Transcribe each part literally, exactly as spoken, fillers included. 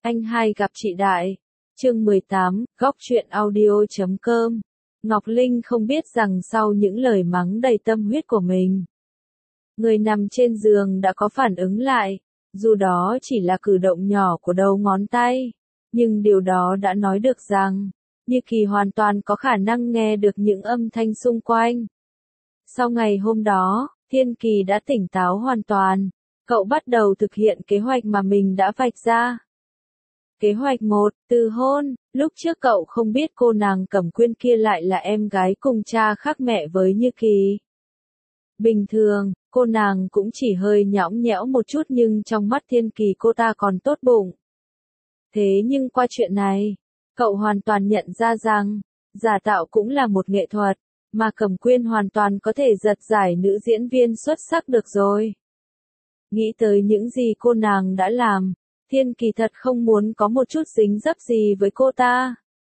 Anh hai gặp chị Đại. Chương mười tám, góc truyện audio.com. Ngọc Linh không biết rằng sau những lời mắng đầy tâm huyết của mình, người nằm trên giường đã có phản ứng lại, dù đó chỉ là cử động nhỏ của đầu ngón tay, nhưng điều đó đã nói được rằng, Như Kỳ hoàn toàn có khả năng nghe được những âm thanh xung quanh. Sau ngày hôm đó, Thiên Kỳ đã tỉnh táo hoàn toàn, cậu bắt đầu thực hiện kế hoạch mà mình đã vạch ra. Kế hoạch một, từ hôn. Lúc trước cậu không biết cô nàng Cẩm Quyên kia lại là em gái cùng cha khác mẹ với Như Kỳ. Bình thường, cô nàng cũng chỉ hơi nhõng nhẽo một chút nhưng trong mắt Thiên Kỳ cô ta còn tốt bụng. Thế nhưng qua chuyện này, cậu hoàn toàn nhận ra rằng, giả tạo cũng là một nghệ thuật, mà Cẩm Quyên hoàn toàn có thể giật giải nữ diễn viên xuất sắc được rồi. Nghĩ tới những gì cô nàng đã làm, Thiên Kỳ thật không muốn có một chút dính dấp gì với cô ta.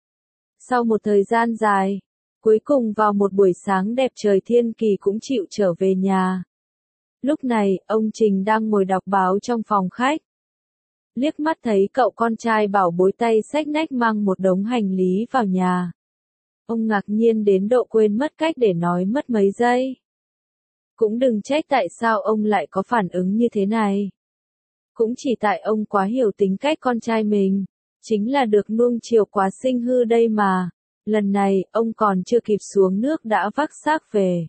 Sau một thời gian dài, cuối cùng vào một buổi sáng đẹp trời Thiên Kỳ cũng chịu trở về nhà. Lúc này, ông Trình đang ngồi đọc báo trong phòng khách. Liếc mắt thấy cậu con trai bảo bối tay xách nách mang một đống hành lý vào nhà. Ông ngạc nhiên đến độ quên mất cách để nói mất mấy giây. Cũng đừng trách tại sao ông lại có phản ứng như thế này. Cũng chỉ tại ông quá hiểu tính cách con trai mình, chính là được nuông chiều quá sinh hư đây mà. Lần này, ông còn chưa kịp xuống nước đã vác xác về.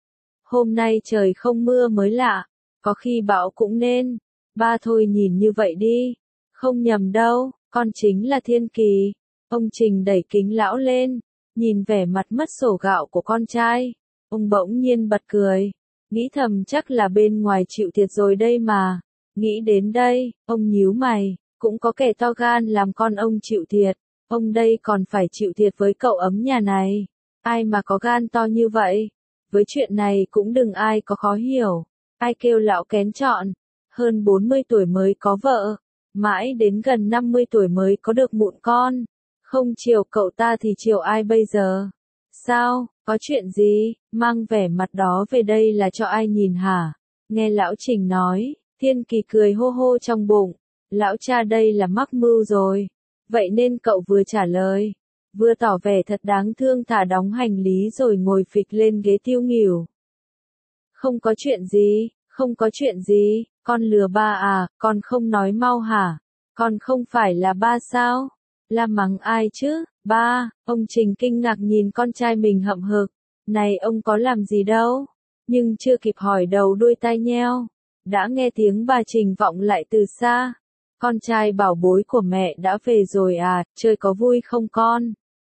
Hôm nay trời không mưa mới lạ, có khi bão cũng nên. Ba thôi nhìn như vậy đi, không nhầm đâu, con chính là Thiên Kỳ. Ông Trình đẩy kính lão lên, nhìn vẻ mặt mất sổ gạo của con trai. Ông bỗng nhiên bật cười, nghĩ thầm chắc là bên ngoài chịu thiệt rồi đây mà. Nghĩ đến đây, ông nhíu mày, cũng có kẻ to gan làm con ông chịu thiệt, ông đây còn phải chịu thiệt với cậu ấm nhà này. Ai mà có gan to như vậy? Với chuyện này cũng đừng ai có khó hiểu. Ai kêu lão kén chọn, hơn bốn mươi tuổi mới có vợ, mãi đến gần năm mươi tuổi mới có được mụn con. Không chiều cậu ta thì chiều ai bây giờ? Sao, có chuyện gì, mang vẻ mặt đó về đây là cho ai nhìn hả? Nghe lão Trình nói, Thiên Kỳ cười hô hô trong bụng, lão cha đây là mắc mưu rồi. Vậy nên cậu vừa trả lời, vừa tỏ vẻ thật đáng thương thả đóng hành lý rồi ngồi phịch lên ghế tiêu nghỉu. Không có chuyện gì, không có chuyện gì, con lừa ba à, con không nói mau hả? Con không phải là ba sao? La mắng ai chứ? Ba, ông Trình kinh ngạc nhìn con trai mình hậm hực. Này ông có làm gì đâu? Nhưng chưa kịp hỏi đầu đuôi tai nheo, đã nghe tiếng bà Trình vọng lại từ xa. Con trai bảo bối của mẹ đã về rồi à, chơi có vui không con?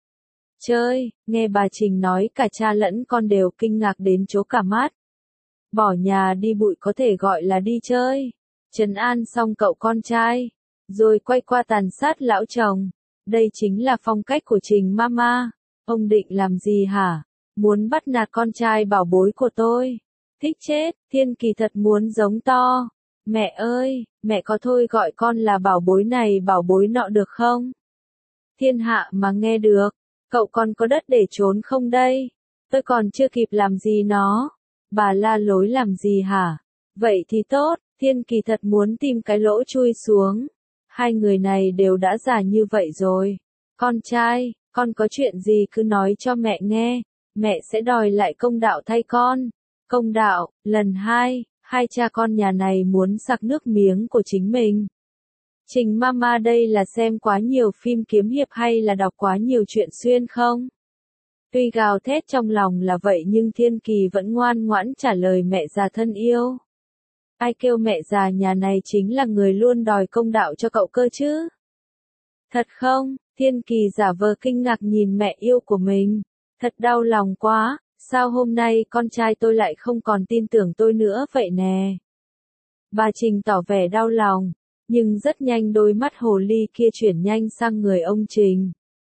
Chơi, nghe bà Trình nói cả cha lẫn con đều kinh ngạc đến chố cả mắt. Bỏ nhà đi bụi có thể gọi là đi chơi. Trấn an xong cậu con trai, rồi quay qua tàn sát lão chồng. Đây chính là phong cách của Trình Mama. Ông định làm gì hả? Muốn bắt nạt con trai bảo bối của tôi. Thích chết, Thiên Kỳ thật muốn giống to. Mẹ ơi, mẹ có thôi gọi con là bảo bối này bảo bối nọ được không? Thiên hạ mà nghe được, cậu còn có đất để trốn không đây? Tôi còn chưa kịp làm gì nó. Bà la lối làm gì hả? Vậy thì tốt, Thiên Kỳ thật muốn tìm cái lỗ chui xuống. Hai người này đều đã già như vậy rồi. Con trai, con có chuyện gì cứ nói cho mẹ nghe, mẹ sẽ đòi lại công đạo thay con. Công đạo, lần hai, hai cha con nhà này muốn sặc nước miếng của chính mình. Trình Mama đây là xem quá nhiều phim kiếm hiệp hay là đọc quá nhiều truyện xuyên không? Tuy gào thét trong lòng là vậy nhưng Thiên Kỳ vẫn ngoan ngoãn trả lời mẹ già thân yêu. Ai kêu mẹ già nhà này chính là người luôn đòi công đạo cho cậu cơ chứ? Thật không? Thiên Kỳ giả vờ kinh ngạc nhìn mẹ yêu của mình. Thật đau lòng quá, sao hôm nay con trai tôi lại không còn tin tưởng tôi nữa vậy nè? Bà Trình tỏ vẻ đau lòng, nhưng rất nhanh đôi mắt hồ ly kia chuyển nhanh sang người ông Trình.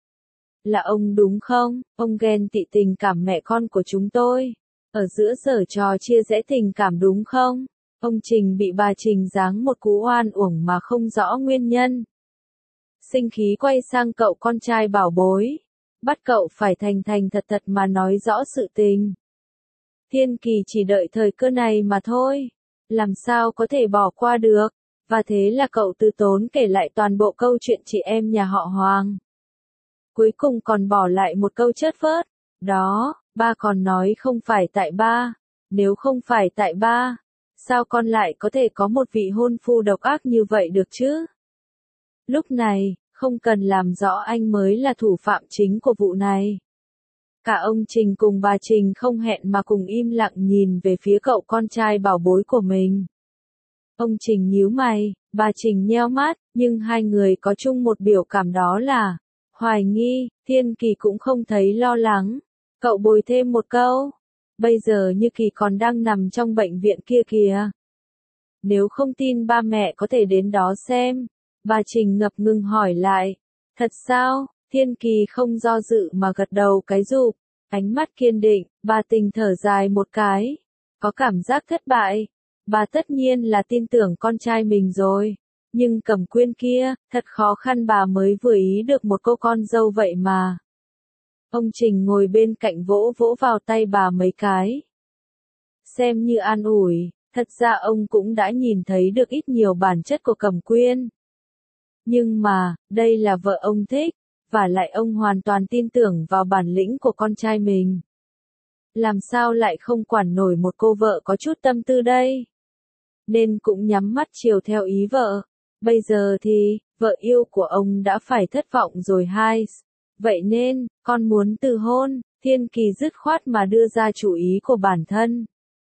Là ông đúng không? Ông ghen tị tình cảm mẹ con của chúng tôi. Ở giữa giở trò chia rẽ tình cảm đúng không? Ông Trình bị bà Trình giáng một cú oan uổng mà không rõ nguyên nhân. Sinh khí quay sang cậu con trai bảo bối. Bắt cậu phải thành thành thật thật mà nói rõ sự tình. Thiên Kỳ chỉ đợi thời cơ này mà thôi. Làm sao có thể bỏ qua được. Và thế là cậu từ tốn kể lại toàn bộ câu chuyện chị em nhà họ Hoàng. Cuối cùng còn bỏ lại một câu chớt phớt. Đó, ba còn nói không phải tại ba. Nếu không phải tại ba, sao con lại có thể có một vị hôn phu độc ác như vậy được chứ? Lúc này, không cần làm rõ anh mới là thủ phạm chính của vụ này. Cả ông Trình cùng bà Trình không hẹn mà cùng im lặng nhìn về phía cậu con trai bảo bối của mình. Ông Trình nhíu mày, bà Trình nheo mắt, nhưng hai người có chung một biểu cảm đó là hoài nghi. Thiên Kỳ cũng không thấy lo lắng. Cậu bồi thêm một câu. Bây giờ Như Kỳ còn đang nằm trong bệnh viện kia kìa. Nếu không tin ba mẹ có thể đến đó xem. Bà Trình ngập ngừng hỏi lại. Thật sao? Thiên Kỳ không do dự mà gật đầu cái rụp. Ánh mắt kiên định, bà Tình thở dài một cái. Có cảm giác thất bại. Bà tất nhiên là tin tưởng con trai mình rồi. Nhưng Cẩm Quyên kia, thật khó khăn bà mới vừa ý được một cô con dâu vậy mà. Ông Trình ngồi bên cạnh vỗ vỗ vào tay bà mấy cái. Xem như an ủi, thật ra ông cũng đã nhìn thấy được ít nhiều bản chất của Cẩm Quyên. Nhưng mà, đây là vợ ông thích, và lại ông hoàn toàn tin tưởng vào bản lĩnh của con trai mình. Làm sao lại không quản nổi một cô vợ có chút tâm tư đây? Nên cũng nhắm mắt chiều theo ý vợ. Bây giờ thì, vợ yêu của ông đã phải thất vọng rồi hai. Vậy nên, con muốn từ hôn. Thiên Kỳ dứt khoát mà đưa ra chủ ý của bản thân.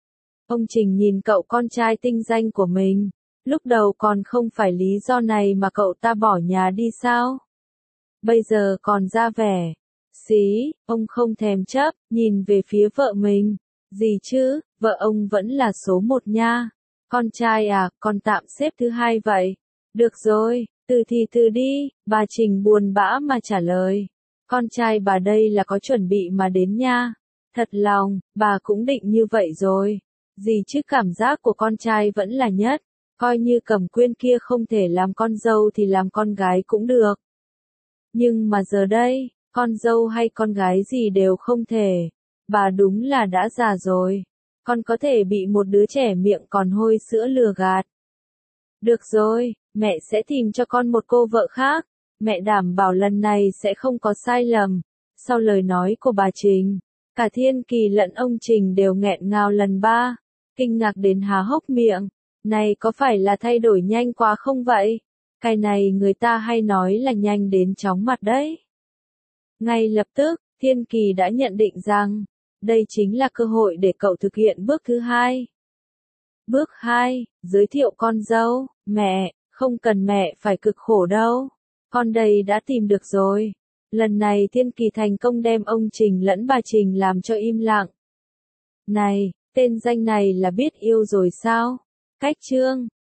Ông Trình nhìn cậu con trai tinh danh của mình. Lúc đầu còn không phải lý do này mà cậu ta bỏ nhà đi sao? Bây giờ còn ra vẻ. Xí, ông không thèm chấp, nhìn về phía vợ mình. Gì chứ, vợ ông vẫn là số một nha. Con trai à, con tạm xếp thứ hai vậy. Được rồi, từ thì từ đi, bà Trình buồn bã mà trả lời. Con trai bà đây là có chuẩn bị mà đến nha. Thật lòng, bà cũng định như vậy rồi. Gì chứ cảm giác của con trai vẫn là nhất. Coi như Cẩm Quyên kia không thể làm con dâu thì làm con gái cũng được. Nhưng mà giờ đây, con dâu hay con gái gì đều không thể. Bà đúng là đã già rồi. Con có thể bị một đứa trẻ miệng còn hôi sữa lừa gạt. Được rồi, mẹ sẽ tìm cho con một cô vợ khác. Mẹ đảm bảo lần này sẽ không có sai lầm. Sau lời nói của bà Trình, cả Thiên Kỳ lẫn ông Trình đều nghẹn ngào lần ba. Kinh ngạc đến há hốc miệng. Này có phải là thay đổi nhanh quá không vậy? Cái này người ta hay nói là nhanh đến chóng mặt đấy. Ngay lập tức, Thiên Kỳ đã nhận định rằng, đây chính là cơ hội để cậu thực hiện bước thứ hai. Bước hai, giới thiệu con dâu. Mẹ, không cần mẹ phải cực khổ đâu. Con đây đã tìm được rồi. Lần này Thiên Kỳ thành công đem ông Trình lẫn bà Trình làm cho im lặng. Này, tên danh này là biết yêu rồi sao? Cách chương